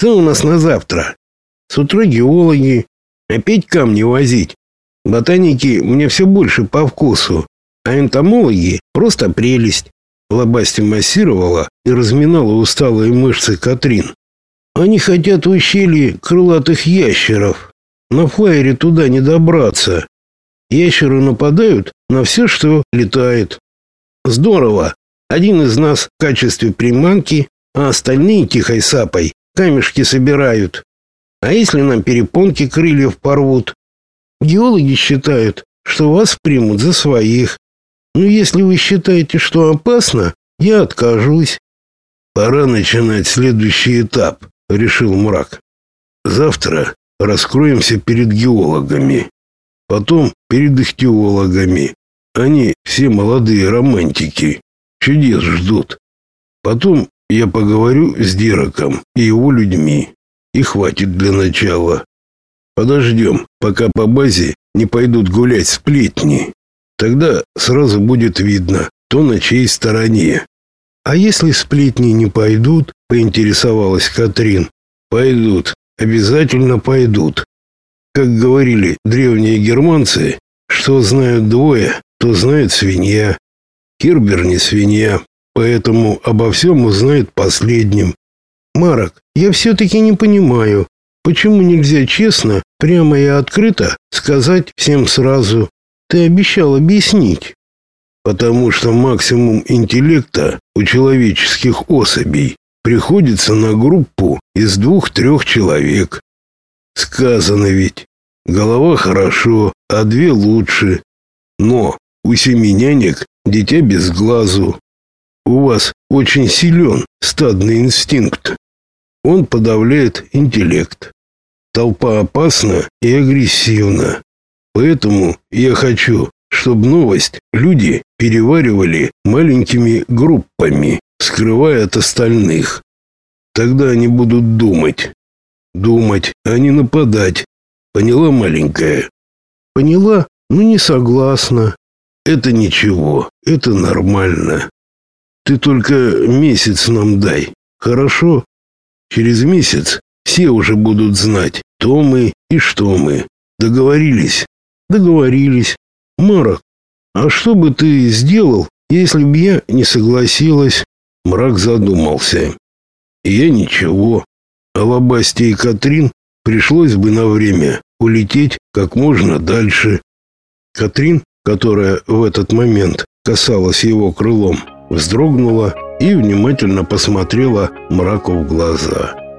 Что у нас на завтра? С утра геологи. Опять камни возить. Ботаники мне все больше по вкусу, а энтомологи просто прелесть. Лобасти массировала и разминала усталые мышцы Катрин. Они хотят в ущелье крылатых ящеров. На флайере туда не добраться. Ящеры нападают на все, что летает. Здорово. Один из нас в качестве приманки, а остальные тихой сапой камешки собирают. А если нам перепонки крыльев порвут? Геологи считают, что вас примут за своих. Но если вы считаете, что опасно, я откажусь. Пора начинать следующий этап, решил Мрак. Завтра раскроемся перед геологами, потом перед ихтиологами. Они все молодые романтики, чудес ждут. Потом я поговорю с Дираком и его людьми. И хватит для начала. Подождем, пока по базе не пойдут гулять сплетни. Тогда сразу будет видно, кто на чьей стороне. А если сплетни не пойдут, поинтересовалась Катрин. Пойдут, обязательно пойдут. Как говорили древние германцы, что знают двое, то знает свинья. Кербер не свинья, поэтому обо всем узнает последним. Марок, я все-таки не понимаю, почему нельзя честно, прямо и открыто сказать всем сразу. Ты обещал объяснить. Потому что максимум интеллекта у человеческих особей приходится на группу из 2-3 человек. Сказано ведь, голова хорошо, а 2 лучше. Но у 7 нянек дитя без глазу. У вас очень силен стадный инстинкт. Он подавляет интеллект. Толпа опасна и агрессивна. Поэтому я хочу, чтобы новость люди переваривали маленькими группами, скрывая от остальных. Тогда они будут думать. Думать, а не нападать. Поняла, маленькая? Поняла, но не согласна. Это ничего, это нормально. Ты только месяц нам дай, хорошо? Через месяц все уже будут знать, кто мы и что мы. Договорились? Договорились. Марок, а что бы ты сделал, если бы я не согласилась? Мрак задумался. Я ничего. А Лобасте и Катрин пришлось бы на время улететь как можно дальше. Катрин, которая в этот момент касалась его крылом, вздрогнула и внимательно посмотрела Мраку в глаза.